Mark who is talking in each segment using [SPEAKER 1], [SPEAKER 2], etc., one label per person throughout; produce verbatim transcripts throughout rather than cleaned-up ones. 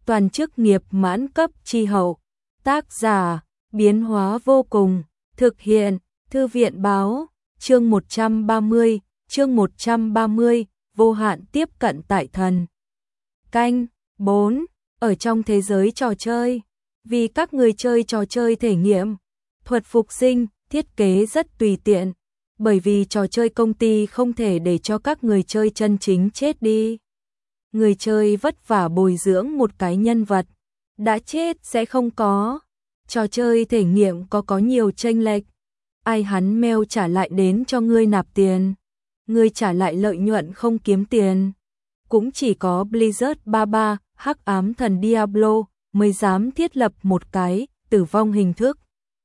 [SPEAKER 1] toàn chức nghiệp mãn cấp chi hậu. Tác giả, biến hóa vô cùng, thực hiện, Thư viện báo, chương một trăm ba mươi, chương một trăm ba mươi, vô hạn tiếp cận tại thần. Canh, bốn, ở trong thế giới trò chơi, vì các người chơi trò chơi thể nghiệm, thuật phục sinh, thiết kế rất tùy tiện, bởi vì trò chơi công ty không thể để cho các người chơi chân chính chết đi. Người chơi vất vả bồi dưỡng một cái nhân vật, đã chết sẽ không có. Trò chơi thể nghiệm có có nhiều chênh lệch, ai hắn mail trả lại đến cho ngươi nạp tiền, ngươi trả lại lợi nhuận không kiếm tiền. Cũng chỉ có Blizzard ba mươi ba, Hắc Ám Thần Diablo mới dám thiết lập một cái tử vong hình thức.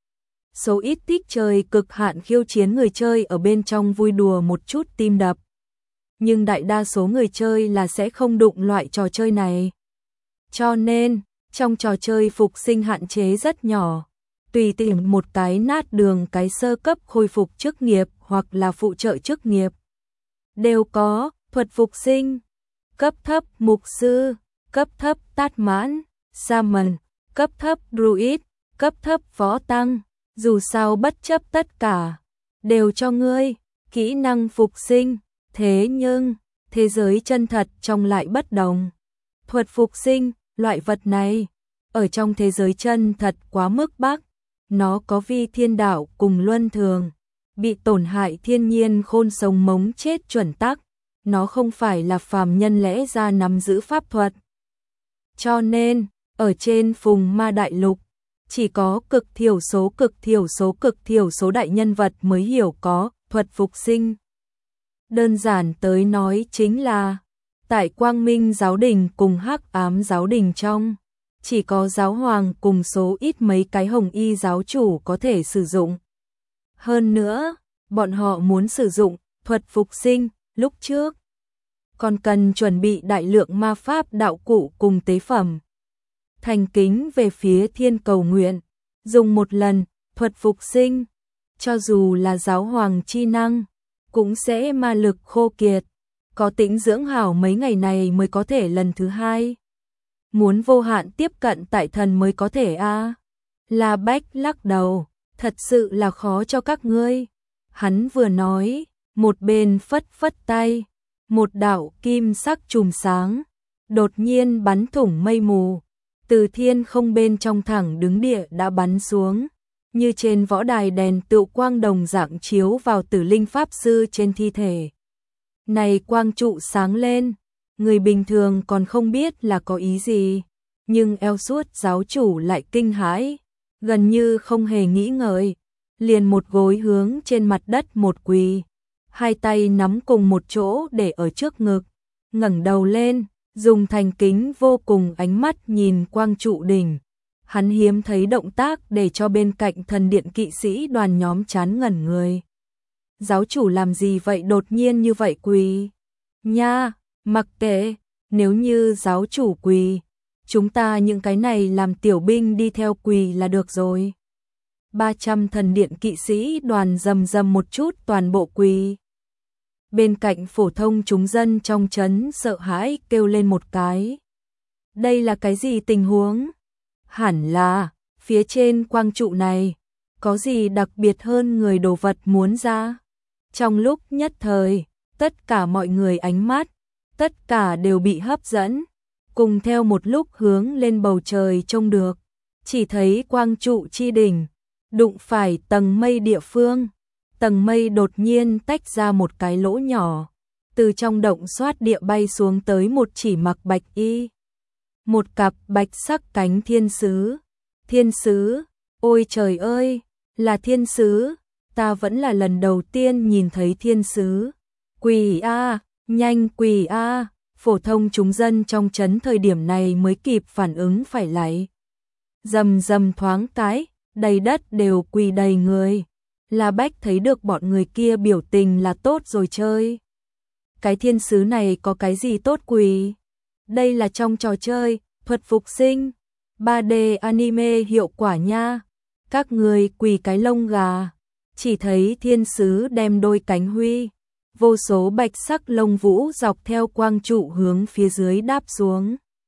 [SPEAKER 1] Số ít thích chơi cực hạn khiêu chiến người chơi ở bên trong vui đùa một chút tim đập. Nhưng đại đa số người chơi là sẽ không đụng loại trò chơi này. Cho nên, trong trò chơi phục sinh hạn chế rất nhỏ. Tùy tìm một cái nát đường cái sơ cấp khôi phục chức nghiệp hoặc là phụ trợ chức nghiệp. Đều có, thuật phục sinh, cấp thấp mục sư, cấp thấp tát mãn, Shaman, cấp thấp druid, cấp thấp võ tăng. Dù sao bất chấp tất cả, đều cho ngươi, kỹ năng phục sinh. Thế nhưng, thế giới chân thật trong lại bất đồng. Thuật phục sinh, loại vật này, ở trong thế giới chân thật quá mức bắc. Nó có vi thiên đạo cùng luân thường, bị tổn hại thiên nhiên khôn sống mống chết chuẩn tắc. Nó không phải là phàm nhân lẽ ra nắm giữ pháp thuật. Cho nên, ở trên Phùng Ma Đại Lục, chỉ có cực thiểu số cực thiểu số cực thiểu số đại nhân vật mới hiểu có thuật phục sinh. Đơn giản tới nói chính là, tại Quang Minh Giáo Đình cùng Hắc Ám Giáo Đình trong, chỉ có giáo hoàng cùng số ít mấy cái hồng y giáo chủ có thể sử dụng. Hơn nữa, bọn họ muốn sử dụng thuật phục sinh, lúc trước còn cần chuẩn bị đại lượng ma pháp đạo cụ cùng tế phẩm. Thành kính về phía thiên cầu nguyện, dùng một lần, thuật phục sinh, cho dù là giáo hoàng chi năng, cũng sẽ ma lực khô kiệt, có tĩnh dưỡng hảo mấy ngày này mới có thể lần thứ hai. Muốn vô hạn tiếp cận tại thần mới có thể a à. La Bách lắc đầu, thật sự là khó cho các ngươi. Hắn vừa nói, một bên phất phất tay, một đạo kim sắc chùm sáng, đột nhiên bắn thủng mây mù. Từ thiên không bên trong thẳng đứng địa đã bắn xuống, như trên võ đài đèn tựu quang đồng dạng chiếu vào Tử Linh Pháp Sư trên thi thể. Này quang trụ sáng lên, người bình thường còn không biết là có ý gì, nhưng Elsuốt giáo chủ lại kinh hãi, gần như không hề nghĩ ngợi, liền một gối hướng trên mặt đất một quỳ, hai tay nắm cùng một chỗ để ở trước ngực, ngẩng đầu lên, dùng thành kính vô cùng ánh mắt nhìn quang trụ đỉnh. Hắn hiếm thấy động tác để cho bên cạnh thần điện kỵ sĩ đoàn nhóm chán ngẩn người. Giáo chủ làm gì vậy đột nhiên như vậy quỳ? Nha, mặc kệ, nếu như giáo chủ quỳ, chúng ta những cái này làm tiểu binh đi theo quỳ là được rồi. ba trăm thần điện kỵ sĩ đoàn rầm rầm một chút toàn bộ quỳ. Bên cạnh phổ thông chúng dân trong trấn sợ hãi kêu lên một cái. Đây là cái gì tình huống? Hẳn là, phía trên quang trụ này, có gì đặc biệt hơn người đồ vật muốn ra? Trong lúc nhất thời, tất cả mọi người ánh mắt, tất cả đều bị hấp dẫn, cùng theo một lúc hướng lên bầu trời trông được, chỉ thấy quang trụ chi đỉnh, đụng phải tầng mây địa phương. Tầng mây đột nhiên tách ra một cái lỗ nhỏ, từ trong động xoát địa bay xuống tới một chỉ mặc bạch y. Một cặp bạch sắc cánh thiên sứ. Thiên sứ, ôi trời ơi, là thiên sứ, ta vẫn là lần đầu tiên nhìn thấy thiên sứ. Quỳ a, nhanh quỳ a, phổ thông chúng dân trong trấn thời điểm này mới kịp phản ứng phải lại. Rầm rầm thoáng cái, đầy đất đều quỳ đầy người. La Bách thấy được bọn người kia biểu tình là tốt rồi chơi. Cái thiên sứ này có cái gì tốt quỳ? Đây là trong trò chơi, thuật phục sinh, ba D anime hiệu quả nha. Các người quỳ cái lông gà. Chỉ thấy thiên sứ đem đôi cánh huy, vô số bạch sắc lông vũ dọc theo quang trụ hướng phía dưới đáp xuống.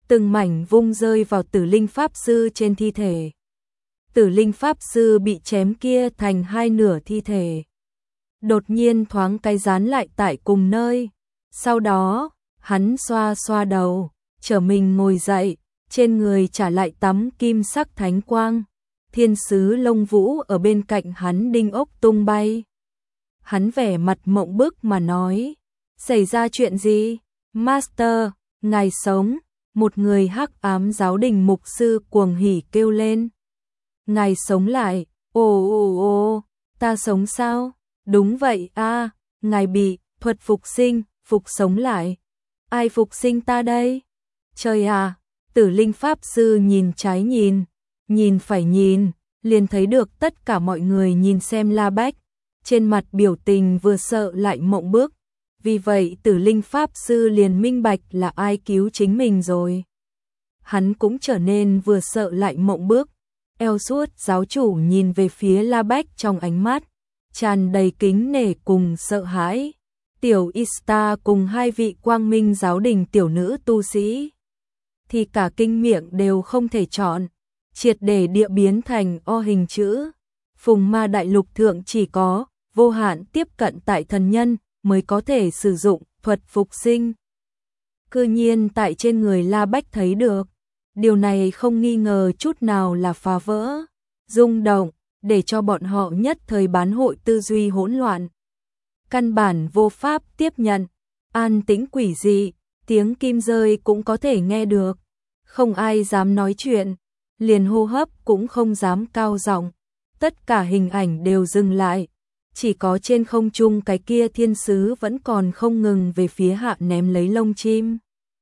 [SPEAKER 1] từng mảnh vung rơi vào Tử Linh Pháp Sư trên thi thể. Tử Linh Pháp Sư bị chém kia thành hai nửa thi thể. Đột nhiên thoáng cái dán lại tại cùng nơi. Sau đó, hắn xoa xoa đầu, trở mình ngồi dậy, trên người trả lại tắm kim sắc thánh quang. Thiên sứ lông vũ ở bên cạnh hắn đinh ốc tung bay. Hắn vẻ mặt mộng bức mà nói, xảy ra chuyện gì? Master, ngài sống. Một người hắc ám giáo đình mục sư cuồng hỉ kêu lên. Ngài sống lại, ồ ồ ồ, ta sống sao? Đúng vậy a, ngài bị thuật phục sinh, phục sống lại. Ai phục sinh ta đây? Trời à, Tử Linh Pháp Sư nhìn trái nhìn, nhìn phải nhìn, liền thấy được tất cả mọi người nhìn xem La Bách, trên mặt biểu tình vừa sợ lại mộng bức. Vì vậy Tử Linh Pháp Sư liền minh bạch là ai cứu chính mình rồi. Hắn cũng trở nên vừa sợ lại mộng bức. Elsuốt giáo chủ nhìn về phía La Bách trong ánh mắt tràn đầy kính nể cùng sợ hãi. Tiểu Ista cùng hai vị quang minh giáo đình tiểu nữ tu sĩ thì cả kinh miệng đều không thể chọn, triệt để địa biến thành O hình chữ. Phùng Ma đại lục thượng chỉ có vô hạn tiếp cận tại thần nhân mới có thể sử dụng thuật phục sinh. Cư nhiên tại trên người La Bách thấy được. Điều này không nghi ngờ chút nào là phá vỡ, rung động, để cho bọn họ nhất thời bán hội tư duy hỗn loạn. Căn bản vô pháp tiếp nhận, an tĩnh quỷ dị, tiếng kim rơi cũng có thể nghe được. Không ai dám nói chuyện, liền hô hấp cũng không dám cao giọng. Tất cả hình ảnh đều dừng lại. Chỉ có trên không trung cái kia thiên sứ vẫn còn không ngừng về phía hạ ném lấy lông chim.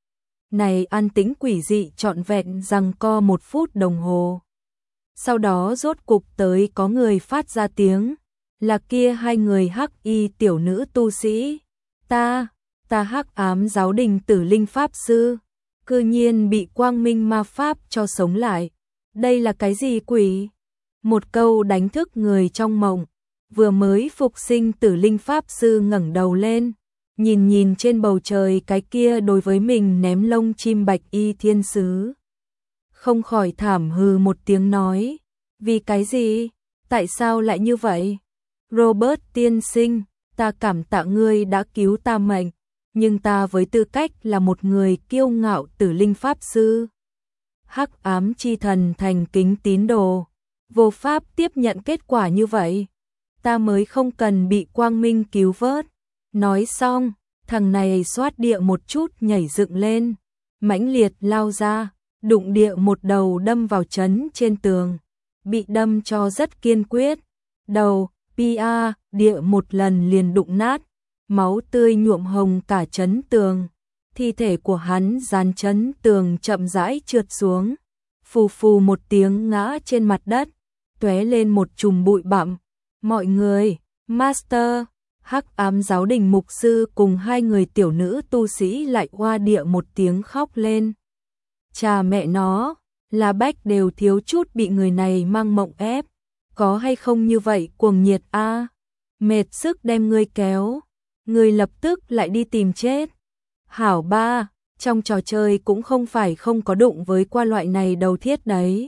[SPEAKER 1] Này an tĩnh quỷ dị trọn vẹn rằng co một phút đồng hồ. Sau đó rốt cục tới có người phát ra tiếng, là kia hai người hắc y tiểu nữ tu sĩ. Ta, ta hắc ám giáo đình Tử Linh Pháp Sư, cư nhiên bị quang minh ma pháp cho sống lại. Đây là cái gì quỷ? Một câu đánh thức người trong mộng. Vừa mới phục sinh Tử Linh Pháp Sư ngẩng đầu lên, nhìn nhìn trên bầu trời cái kia đối với mình ném lông chim bạch y thiên sứ. Không khỏi thảm hừ một tiếng nói, vì cái gì? Tại sao lại như vậy? Robert tiên sinh, ta cảm tạ ngươi đã cứu ta mệnh, nhưng ta với tư cách là một người kiêu ngạo Tử Linh Pháp Sư, hắc ám chi thần thành kính tín đồ, vô pháp tiếp nhận kết quả như vậy. Ta mới không cần bị quang minh cứu vớt. Nói xong, thằng này xoát địa một chút nhảy dựng lên, mãnh liệt lao ra, đụng địa một đầu đâm vào chấn trên tường, bị đâm cho rất kiên quyết. Đầu, pia, địa một lần liền đụng nát, máu tươi nhuộm hồng cả chấn tường. Thi thể của hắn dàn chấn tường chậm rãi trượt xuống, phù phù một tiếng ngã trên mặt đất, tóe lên một chùm bụi bặm. Mọi người, Master, hắc ám giáo đình mục sư cùng hai người tiểu nữ tu sĩ lại oa địa một tiếng khóc lên. Cha mẹ nó, La Bách đều thiếu chút bị người này mang mộng ép. Có hay không như vậy cuồng nhiệt a à? Mệt sức đem ngươi kéo, ngươi lập tức lại đi tìm chết. Hảo ba, trong trò chơi cũng không phải không có đụng với qua loại này đầu thiết đấy.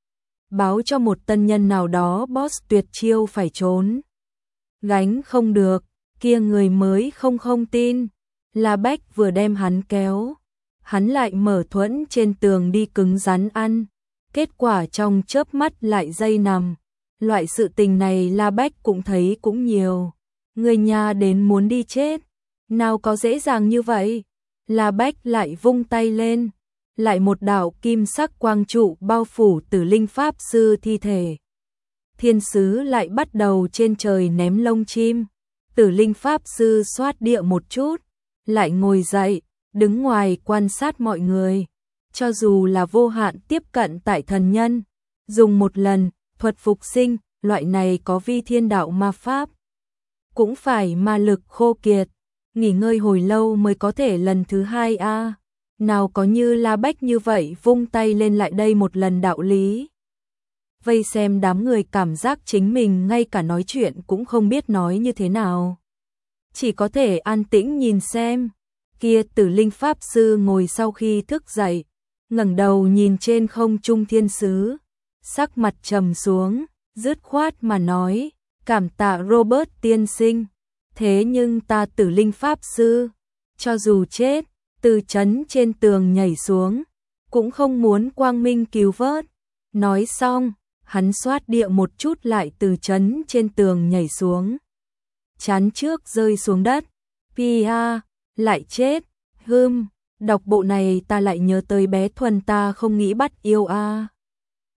[SPEAKER 1] Báo cho một tân nhân nào đó boss tuyệt chiêu phải trốn. Gánh không được, kia người mới không không tin. La Bách vừa đem hắn kéo, hắn lại mở thuẫn trên tường đi cứng rắn ăn. Kết quả trong chớp mắt lại dây nằm. Loại sự tình này La Bách cũng thấy cũng nhiều. Người nhà đến muốn đi chết, nào có dễ dàng như vậy. La Bách lại vung tay lên, lại một đạo kim sắc quang trụ bao phủ Tử Linh Pháp Sư thi thể. Thiên sứ lại bắt đầu trên trời ném lông chim. Tử Linh Pháp Sư xoát địa một chút, lại ngồi dậy, đứng ngoài quan sát mọi người. Cho dù là vô hạn tiếp cận tại thần nhân, dùng một lần, thuật phục sinh, loại này có vi thiên đạo ma pháp, cũng phải ma lực khô kiệt, nghỉ ngơi hồi lâu mới có thể lần thứ hai a. À. Nào có như La Bách như vậy vung tay lên lại đây một lần đạo lý. Vây xem đám người cảm giác chính mình ngay cả nói chuyện cũng không biết nói như thế nào. Chỉ có thể an tĩnh nhìn xem. Kia Tử Linh Pháp Sư ngồi sau khi thức dậy, ngẩng đầu nhìn trên không trung thiên sứ, sắc mặt trầm xuống, dứt khoát mà nói, cảm tạ Robert tiên sinh, thế nhưng ta Tử Linh Pháp Sư, cho dù chết, từ trấn trên tường nhảy xuống, cũng không muốn quang minh cứu vớt. Nói xong, hắn xoát địa một chút lại từ trấn trên tường nhảy xuống. Chán trước rơi xuống đất, Pia, lại chết, hưm, đọc bộ này ta lại nhớ tới bé Thuần ta không nghĩ bắt yêu a.